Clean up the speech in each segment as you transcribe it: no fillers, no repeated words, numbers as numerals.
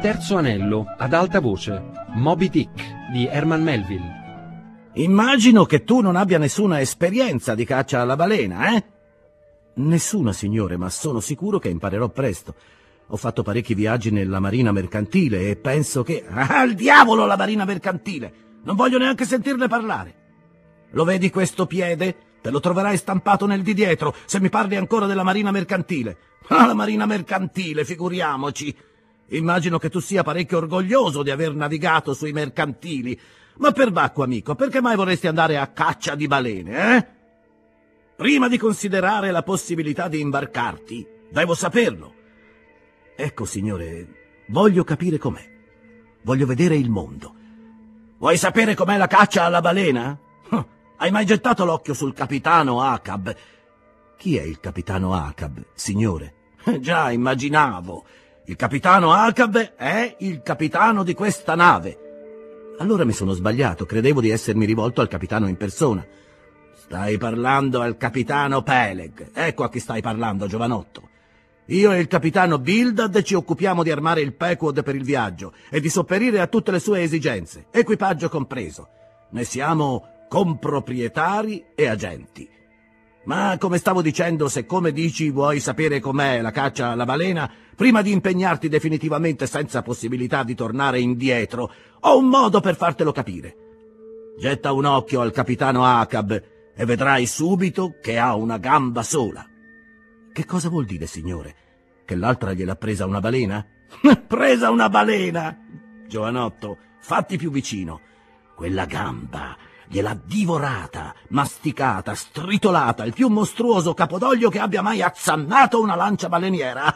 Terzo anello, ad alta voce, Moby Dick di Herman Melville. Immagino che tu non abbia nessuna esperienza di caccia alla balena, eh? Nessuna, signore, ma sono sicuro che imparerò presto. Ho fatto parecchi viaggi nella marina mercantile e penso che... Al diavolo la marina mercantile! Non voglio neanche sentirne parlare. Lo vedi questo piede? Te lo troverai stampato nel di dietro se mi parli ancora della marina mercantile. Ah, la marina mercantile, figuriamoci. Immagino che tu sia parecchio orgoglioso di aver navigato sui mercantili. Ma perbacco, amico, perché mai vorresti andare a caccia di balene, eh? Prima di considerare la possibilità di imbarcarti, devo saperlo. Ecco, signore, voglio capire com'è. Voglio vedere il mondo. Vuoi sapere com'è la caccia alla balena? Hai mai gettato l'occhio sul capitano Ahab? Chi è il capitano Ahab, signore? Già, immaginavo. Il capitano Ahab è il capitano di questa nave. Allora mi sono sbagliato, credevo di essermi rivolto al capitano in persona. Stai parlando al capitano Peleg. Ecco a chi stai parlando, giovanotto. Io e il capitano Bildad ci occupiamo di armare il Pequod per il viaggio e di sopperire a tutte le sue esigenze, equipaggio compreso. Ne siamo comproprietari e agenti. Ma come stavo dicendo, se come dici vuoi sapere com'è la caccia alla balena, prima di impegnarti definitivamente senza possibilità di tornare indietro, ho un modo per fartelo capire. Getta un occhio al capitano Ahab e vedrai subito che ha una gamba sola. Che cosa vuol dire, signore? Che l'altra gliel'ha presa una balena? Presa una balena! Giovanotto, fatti più vicino. Quella gamba gliel'ha divorata, masticata, stritolata, il più mostruoso capodoglio che abbia mai azzannato una lancia baleniera.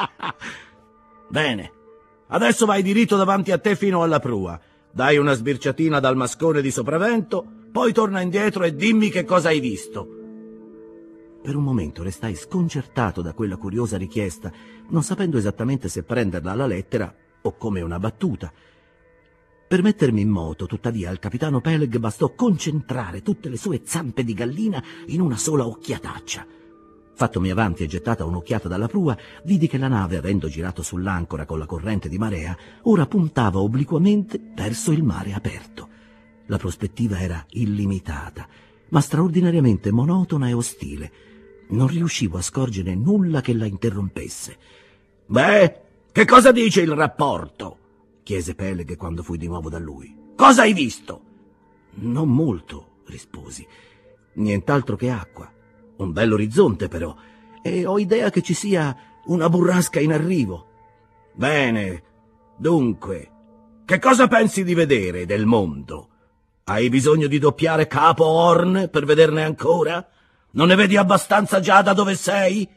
Bene, adesso vai diritto davanti a te fino alla prua. Dai una sbirciatina dal mascone di sopravvento, poi torna indietro e dimmi che cosa hai visto. Per un momento restai sconcertato da quella curiosa richiesta, non sapendo esattamente se prenderla alla lettera o come una battuta. Per mettermi in moto, tuttavia, al capitano Peleg bastò concentrare tutte le sue zampe di gallina in una sola occhiataccia. Fattomi avanti e gettata un'occhiata dalla prua, vidi che la nave, avendo girato sull'ancora con la corrente di marea, ora puntava obliquamente verso il mare aperto. La prospettiva era illimitata, ma straordinariamente monotona e ostile. Non riuscivo a scorgere nulla che la interrompesse. «Beh, che cosa dice il rapporto?» chiese Peleg quando fui di nuovo da lui. «Cosa hai visto?» «Non molto», risposi. «Nient'altro che acqua. Un bell'orizzonte, però, e ho idea che ci sia una burrasca in arrivo». «Bene, dunque, che cosa pensi di vedere del mondo? Hai bisogno di doppiare Capo Horn per vederne ancora? Non ne vedi abbastanza già da dove sei?»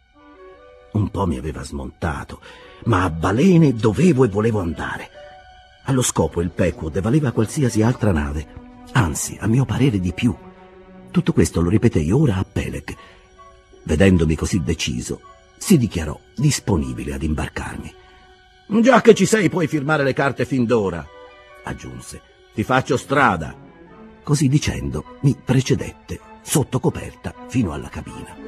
Un po' mi aveva smontato, ma a balene dovevo e volevo andare. Allo scopo il Pequod valeva qualsiasi altra nave, anzi, a mio parere di più. Tutto questo lo ripetei ora a Peleg. Vedendomi così deciso, si dichiarò disponibile ad imbarcarmi. «Già che ci sei, puoi firmare le carte fin d'ora», aggiunse. «Ti faccio strada». Così dicendo, mi precedette sotto coperta fino alla cabina.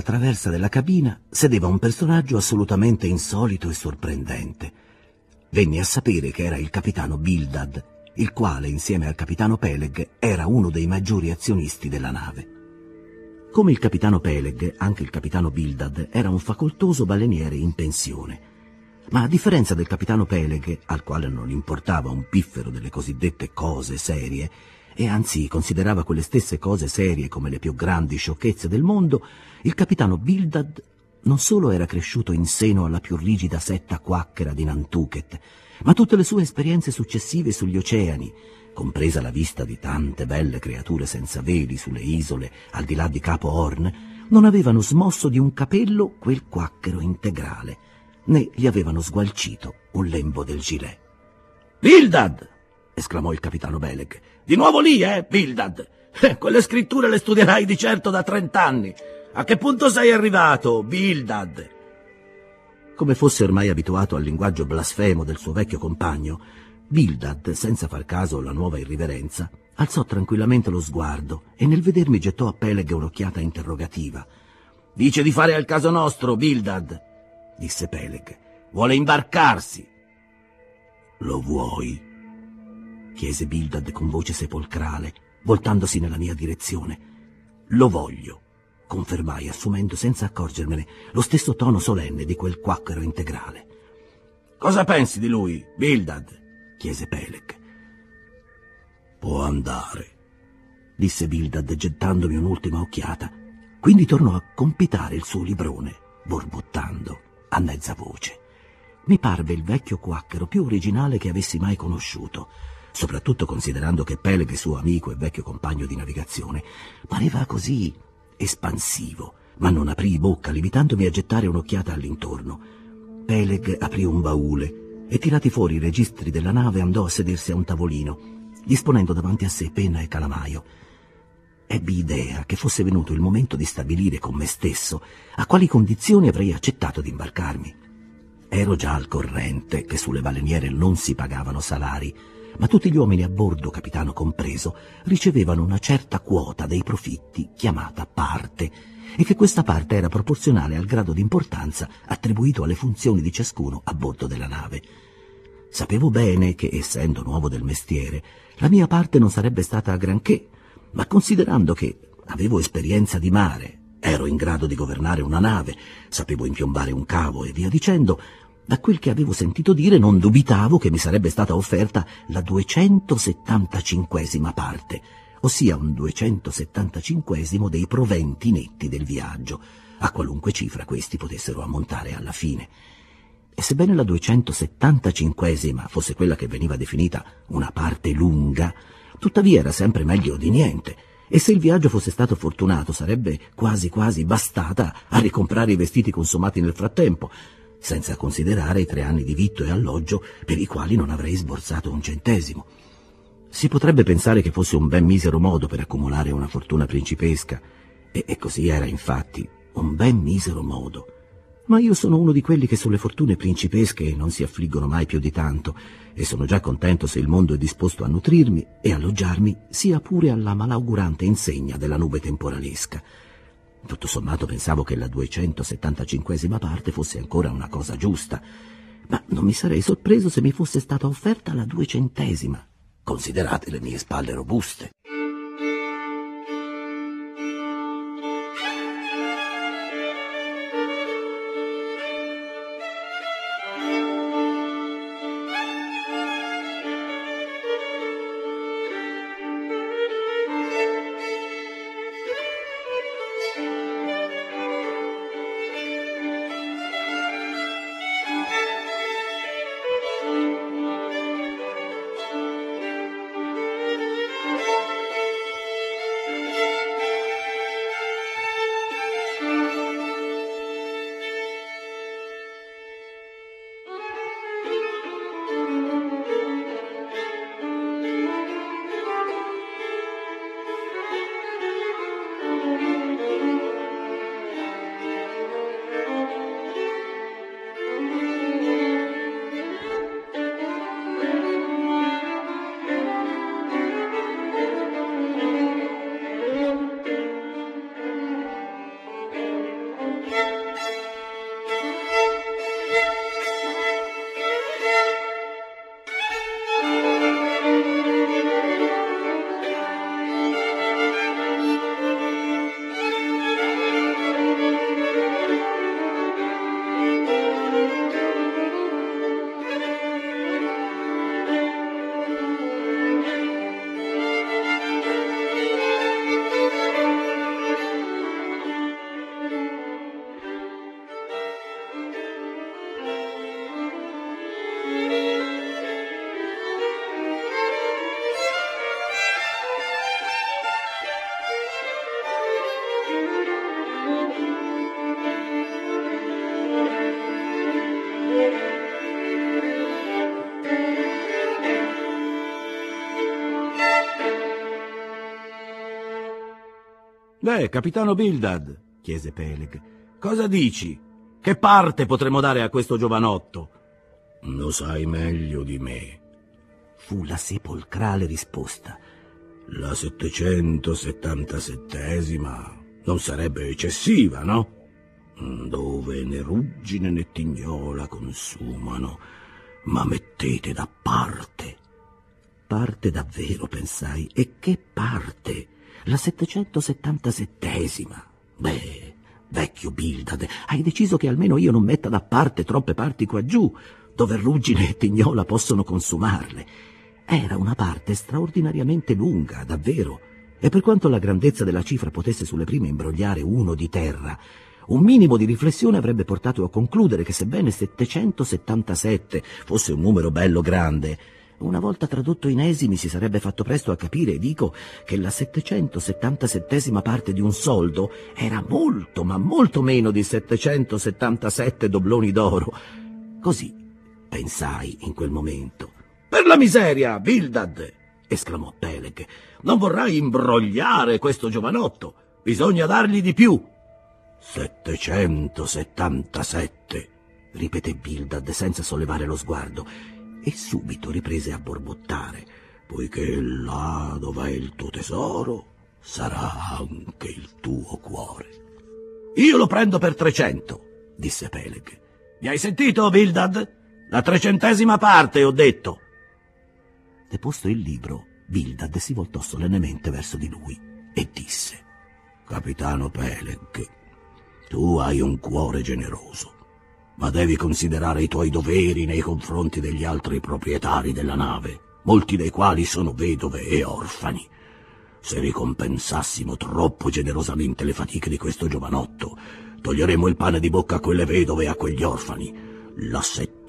traversa della cabina sedeva un personaggio assolutamente insolito e sorprendente. Venni a sapere che era il capitano Bildad, il quale, insieme al capitano Peleg, era uno dei maggiori azionisti della nave. Come il capitano Peleg, anche il capitano Bildad era un facoltoso baleniere in pensione. Ma a differenza del capitano Peleg, al quale non importava un piffero delle cosiddette cose serie, e anzi considerava quelle stesse cose serie come le più grandi sciocchezze del mondo, il capitano Bildad non solo era cresciuto in seno alla più rigida setta quacchera di Nantucket, ma tutte le sue esperienze successive sugli oceani, compresa la vista di tante belle creature senza veli sulle isole al di là di Capo Horn, non avevano smosso di un capello quel quacchero integrale, né gli avevano sgualcito un lembo del gilet. «Bildad!» esclamò il capitano Peleg. «Di nuovo lì, Bildad? Quelle scritture le studierai di certo da 30 anni. A che punto sei arrivato, Bildad?» Come fosse ormai abituato al linguaggio blasfemo del suo vecchio compagno, Bildad, senza far caso alla nuova irriverenza, alzò tranquillamente lo sguardo e nel vedermi gettò a Peleg un'occhiata interrogativa. «Dice di fare al caso nostro, Bildad», disse Peleg. «Vuole imbarcarsi». «Lo vuoi?» chiese Bildad con voce sepolcrale, voltandosi nella mia direzione. «Lo voglio», confermai, assumendo senza accorgermene lo stesso tono solenne di quel quacchero integrale. «Cosa pensi di lui, Bildad?» chiese Peleg. «Può andare», disse Bildad gettandomi un'ultima occhiata. Quindi tornò a compitare il suo librone, borbottando a mezza voce. Mi parve il vecchio quacchero più originale che avessi mai conosciuto, soprattutto considerando che Peleg, suo amico e vecchio compagno di navigazione, pareva così espansivo, ma non aprì bocca, limitandomi a gettare un'occhiata all'intorno. Peleg aprì un baule e, tirati fuori i registri della nave, andò a sedersi a un tavolino, disponendo davanti a sé penna e calamaio. Ebbi idea che fosse venuto il momento di stabilire con me stesso a quali condizioni avrei accettato di imbarcarmi. Ero già al corrente che sulle baleniere non si pagavano salari, ma tutti gli uomini a bordo, capitano compreso, ricevevano una certa quota dei profitti chiamata parte, e che questa parte era proporzionale al grado di importanza attribuito alle funzioni di ciascuno a bordo della nave. Sapevo bene che, essendo nuovo del mestiere, la mia parte non sarebbe stata granché, ma considerando che avevo esperienza di mare, ero in grado di governare una nave, sapevo impiombare un cavo e via dicendo, da quel che avevo sentito dire non dubitavo che mi sarebbe stata offerta la 275esima parte, ossia un 275esimo dei proventi netti del viaggio, a qualunque cifra questi potessero ammontare alla fine. E sebbene la 275esima fosse quella che veniva definita una parte lunga, tuttavia era sempre meglio di niente, e se il viaggio fosse stato fortunato sarebbe quasi quasi bastata a ricomprare i vestiti consumati nel frattempo, senza considerare i 3 anni di vitto e alloggio per i quali non avrei sborsato un centesimo. Si potrebbe pensare che fosse un ben misero modo per accumulare una fortuna principesca, e così era infatti, un ben misero modo. Ma io sono uno di quelli che sulle fortune principesche non si affliggono mai più di tanto, e sono già contento se il mondo è disposto a nutrirmi e alloggiarmi, sia pure alla malaugurante insegna della nube temporalesca. Tutto sommato pensavo che la 275esima parte fosse ancora una cosa giusta, ma non mi sarei sorpreso se mi fosse stata offerta la 200esima. Considerate le mie spalle robuste. Beh, capitano Bildad, chiese Peleg, cosa dici? Che parte potremo dare a questo giovanotto? Lo sai meglio di me, fu la sepolcrale risposta. La 777esima non sarebbe eccessiva, no? Dove né ruggine né tignola consumano, ma mettete da parte. Parte davvero, pensai, e che parte? La 777esima. Beh, vecchio Bildad, hai deciso che almeno io non metta da parte troppe parti qua giù, dove ruggine e tignola possono consumarle. Era una parte straordinariamente lunga, davvero, e per quanto la grandezza della cifra potesse sulle prime imbrogliare uno di terra, un minimo di riflessione avrebbe portato a concludere che sebbene 777 fosse un numero bello grande, una volta tradotto in esimi si sarebbe fatto presto a capire, e dico, che la 777esima parte di un soldo era molto, ma molto meno di 777 dobloni d'oro. Così pensai in quel momento. «Per la miseria, Bildad!» esclamò Peleg. «Non vorrai imbrogliare questo giovanotto. Bisogna dargli di più.» 777, ripeté Bildad senza sollevare lo sguardo, e subito riprese a borbottare, poiché là dov'è il tuo tesoro sarà anche il tuo cuore. «Io lo prendo per 300, disse Peleg. «Mi hai sentito, Bildad? La 300esima parte, ho detto.» Deposto il libro, Bildad si voltò solennemente verso di lui e disse: «Capitano Peleg, tu hai un cuore generoso, ma devi considerare i tuoi doveri nei confronti degli altri proprietari della nave, molti dei quali sono vedove e orfani. Se ricompensassimo troppo generosamente le fatiche di questo giovanotto, toglieremo il pane di bocca a quelle vedove e a quegli orfani. La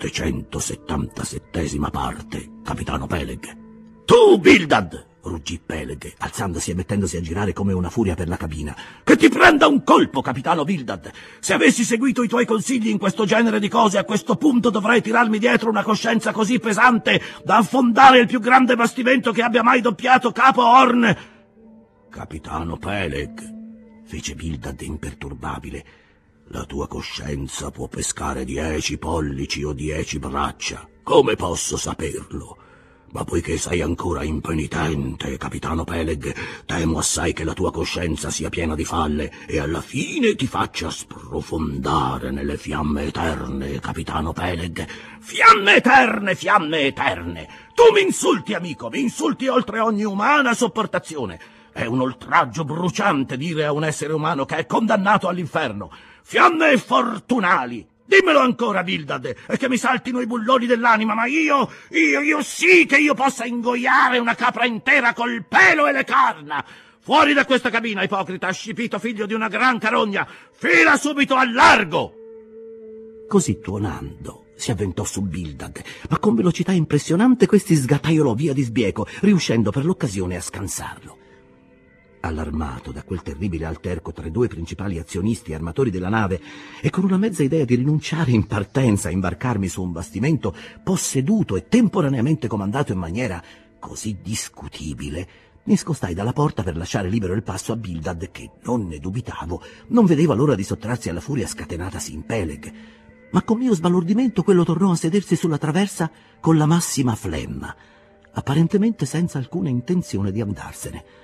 777esima parte, capitano Peleg.» «Tu, Bildad!» ruggì Peleg, alzandosi e mettendosi a girare come una furia per la cabina. «Che ti prenda un colpo, capitano Bildad! Se avessi seguito i tuoi consigli in questo genere di cose, a questo punto dovrei tirarmi dietro una coscienza così pesante da affondare il più grande bastimento che abbia mai doppiato Capo Horn.» «Capitano Peleg», fece Bildad imperturbabile, «la tua coscienza può pescare 10 pollici o 10 braccia. Come posso saperlo? Ma poiché sei ancora impenitente, capitano Peleg, temo assai che la tua coscienza sia piena di falle e alla fine ti faccia sprofondare nelle fiamme eterne, capitano Peleg. Fiamme eterne, fiamme eterne! Tu mi insulti, amico, mi insulti oltre ogni umana sopportazione. È un oltraggio bruciante dire a un essere umano che è condannato all'inferno. Fiamme fortunali! Dimmelo ancora, Bildad, e che mi saltino i bulloni dell'anima, ma io sì che io possa ingoiare una capra intera col pelo e le carna. Fuori da questa cabina, ipocrita, scipito figlio di una gran carogna, fila subito al largo!» Così tuonando si avventò su Bildad, ma con velocità impressionante questi sgataiolò via di sbieco, riuscendo per l'occasione a scansarlo. Allarmato da quel terribile alterco tra i due principali azionisti e armatori della nave, e con una mezza idea di rinunciare in partenza a imbarcarmi su un bastimento posseduto e temporaneamente comandato in maniera così discutibile, mi scostai dalla porta per lasciare libero il passo a Bildad che, non ne dubitavo, non vedeva l'ora di sottrarsi alla furia scatenatasi in Peleg. Ma con mio sbalordimento quello tornò a sedersi sulla traversa con la massima flemma, apparentemente senza alcuna intenzione di andarsene.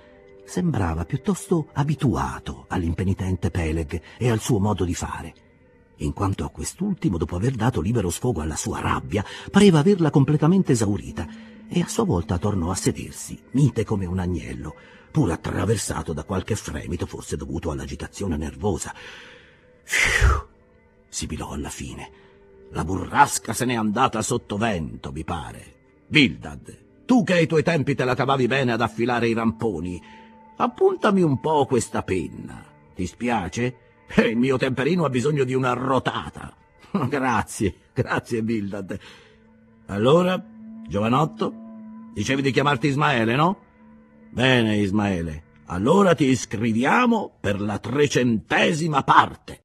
sembrava piuttosto abituato all'impenitente Peleg e al suo modo di fare, in quanto a quest'ultimo, dopo aver dato libero sfogo alla sua rabbia, pareva averla completamente esaurita, e a sua volta tornò a sedersi, mite come un agnello, pur attraversato da qualche fremito, forse dovuto all'agitazione nervosa. Fiu, sibilò alla fine. La burrasca se n'è andata sottovento, mi pare. Bildad, tu che ai tuoi tempi te la cavavi bene ad affilare i ramponi, appuntami un po' questa penna. Ti spiace? Il mio temperino ha bisogno di una rotata. Grazie Bildad. Allora, giovanotto, dicevi di chiamarti Ismaele, no? Bene, Ismaele, allora ti iscriviamo per la 300ª parte.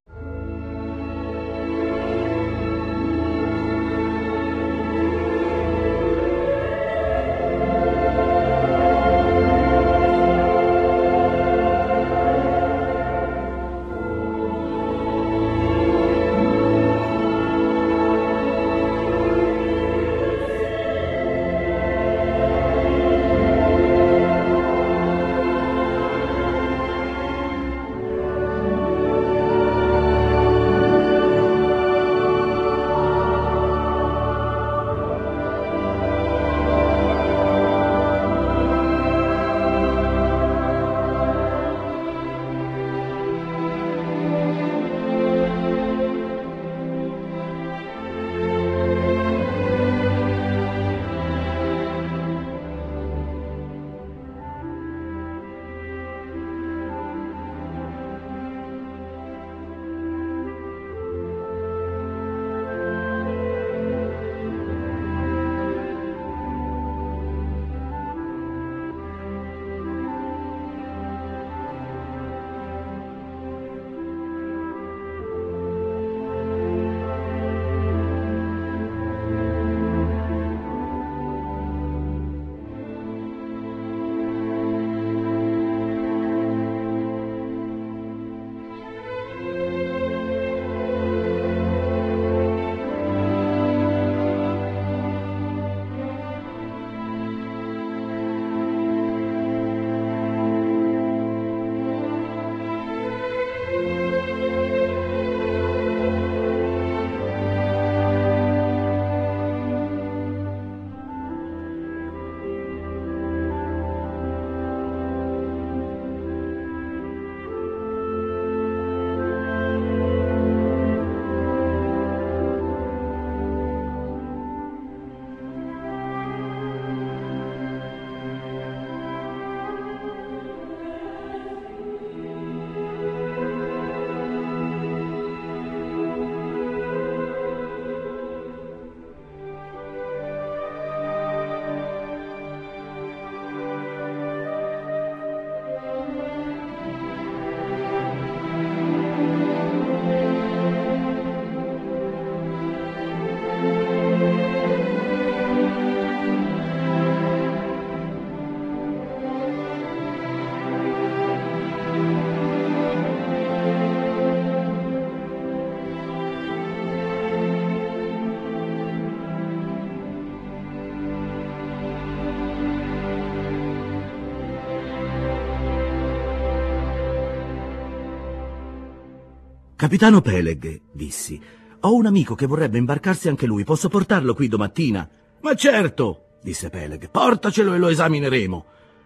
Capitano Peleg, dissi, ho un amico che vorrebbe imbarcarsi anche lui, posso portarlo qui domattina? Ma certo, disse Peleg, portacelo e lo esamineremo.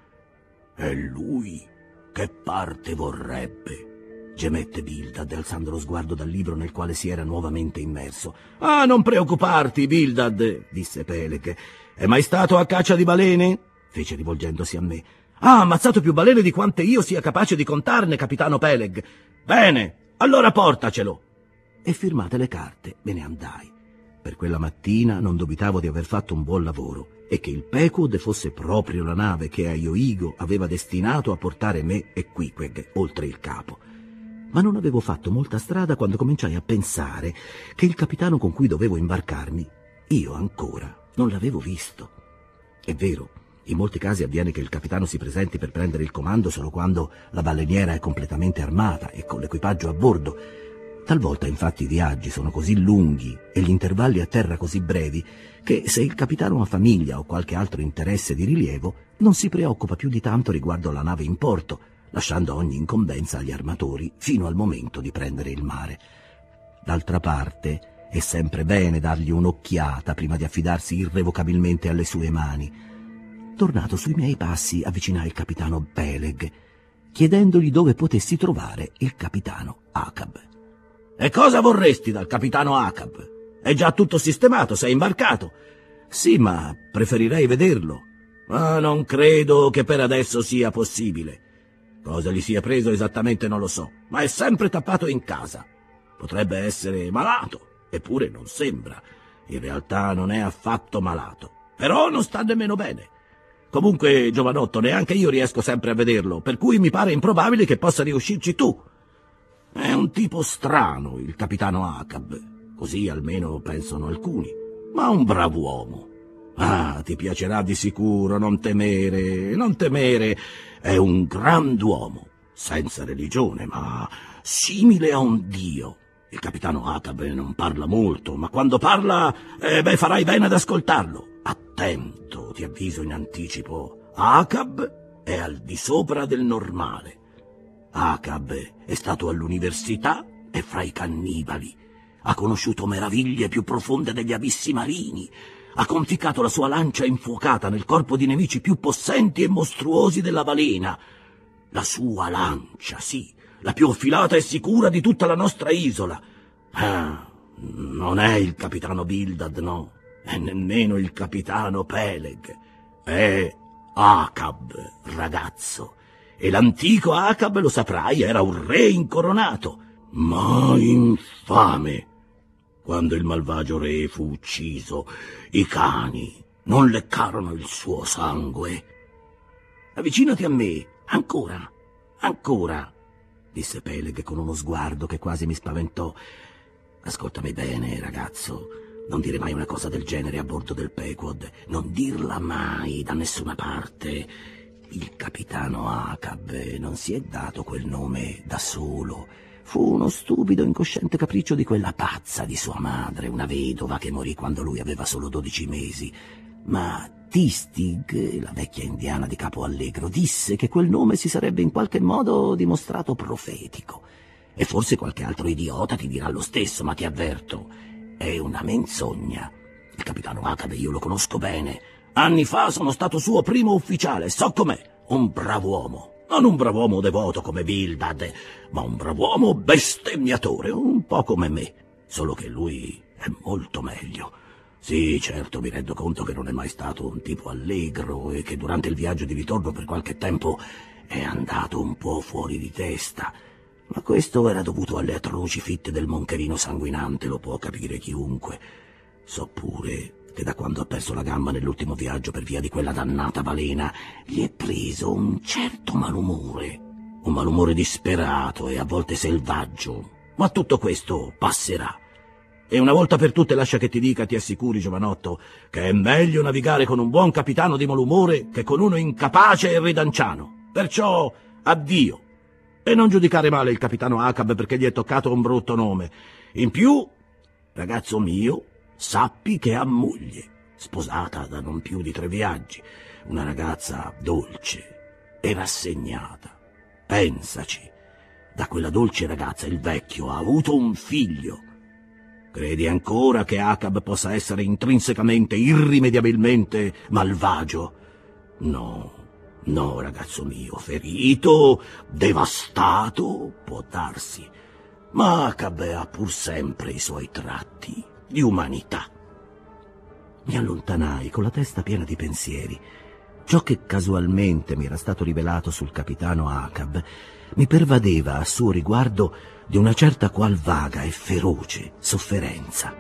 E lui che parte vorrebbe? Gemette Bildad, alzando lo sguardo dal libro nel quale si era nuovamente immerso. Ah, non preoccuparti, Bildad, disse Peleg. È mai stato a caccia di balene? Fece rivolgendosi a me. Ha ammazzato più balene di quante io sia capace di contarne, capitano Peleg. Bene, allora portacelo. E firmate le carte, me ne andai. Per quella mattina non dubitavo di aver fatto un buon lavoro e che il Pequod fosse proprio la nave che Aioigo aveva destinato a portare me e Queequeg oltre il capo. Ma non avevo fatto molta strada quando cominciai a pensare che il capitano con cui dovevo imbarcarmi io ancora non l'avevo visto. È vero, in molti casi avviene che il capitano si presenti per prendere il comando solo quando la baleniera è completamente armata e con l'equipaggio a bordo, Talvolta infatti i viaggi sono così lunghi e gli intervalli a terra così brevi che se il capitano ha famiglia o qualche altro interesse di rilievo non si preoccupa più di tanto riguardo la nave in porto, lasciando ogni incombenza agli armatori fino al momento di prendere il mare. D'altra parte è sempre bene dargli un'occhiata prima di affidarsi irrevocabilmente alle sue mani. Tornato sui miei passi, avvicinai il capitano Peleg, chiedendogli dove potessi trovare il capitano Acab. «E cosa vorresti dal capitano Acab? È già tutto sistemato, sei imbarcato?» «Sì, ma preferirei vederlo». «Ma non credo che per adesso sia possibile. Cosa gli sia preso esattamente non lo so, ma è sempre tappato in casa. Potrebbe essere malato, eppure non sembra. In realtà non è affatto malato, però non sta nemmeno bene. Comunque, giovanotto, neanche io riesco sempre a vederlo, per cui mi pare improbabile che possa riuscirci tu. È un tipo strano, il capitano Acab, così almeno pensano alcuni, ma un brav'uomo. Ah, ti piacerà di sicuro, non temere, non temere. È un grand'uomo, senza religione, ma simile a un dio. Il capitano Acab non parla molto, ma quando parla, farai bene ad ascoltarlo. Attento, ti avviso in anticipo. Acab è al di sopra del normale. Acab è stato all'università e fra i cannibali. Ha conosciuto meraviglie più profonde degli abissi marini. Ha conficcato la sua lancia infuocata nel corpo di nemici più possenti e mostruosi della balena. La sua lancia, sì, la più affilata e sicura di tutta la nostra isola. Ah, non è il capitano Bildad, no, e nemmeno il capitano Peleg. È Acab, ragazzo. E l'antico Acab, lo saprai, era un re incoronato, ma infame. Quando il malvagio re fu ucciso, i cani non leccarono il suo sangue. Avvicinati a me, ancora, ancora, disse Peleg con uno sguardo che quasi mi spaventò. Ascoltami bene, ragazzo, non dire mai una cosa del genere a bordo del Pequod, non dirla mai da nessuna parte. Il capitano Acab non si è dato quel nome da solo. Fu uno stupido, incosciente capriccio di quella pazza di sua madre, una vedova che morì quando lui aveva solo 12 mesi. Ma Tistig, la vecchia indiana di Capo Allegro, disse che quel nome si sarebbe in qualche modo dimostrato profetico. E forse qualche altro idiota ti dirà lo stesso, ma ti avverto, è una menzogna. Il capitano Acab io lo conosco bene. Anni fa sono stato suo primo ufficiale, so com'è, un brav'uomo. Non un brav'uomo devoto come Bildad, ma un brav'uomo bestemmiatore, un po' come me. Solo che lui è molto meglio. Sì, certo, mi rendo conto che non è mai stato un tipo allegro e che durante il viaggio di ritorno per qualche tempo è andato un po' fuori di testa. Ma questo era dovuto alle atroci fitte del moncherino sanguinante, lo può capire chiunque. So pure che da quando ha perso la gamba nell'ultimo viaggio per via di quella dannata balena, gli è preso un certo malumore. Un malumore disperato e a volte selvaggio. Ma tutto questo passerà. E una volta per tutte lascia che ti dica, ti assicuri, giovanotto, che è meglio navigare con un buon capitano di malumore che con uno incapace e ridanciano. Perciò addio. E non giudicare male il capitano Acab perché gli è toccato un brutto nome. In più, ragazzo mio, sappi che ha moglie, sposata da non più di 3 viaggi, una ragazza dolce e rassegnata. Pensaci, da quella dolce ragazza il vecchio ha avuto un figlio. Credi ancora che Acab possa essere intrinsecamente, irrimediabilmente malvagio? No, no, ragazzo mio, ferito, devastato, può darsi, ma Acab ha pur sempre i suoi tratti di umanità. Mi allontanai con la testa piena di pensieri. Ciò che casualmente mi era stato rivelato sul capitano Acab mi pervadeva a suo riguardo di una certa qual vaga e feroce sofferenza.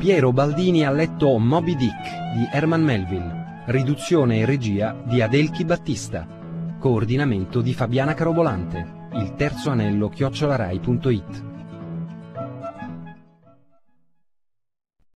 Piero Baldini ha letto Moby Dick di Herman Melville, riduzione e regia di Adelchi Battista, coordinamento di Fabiana Carobolante, il terzo anello @rai.it.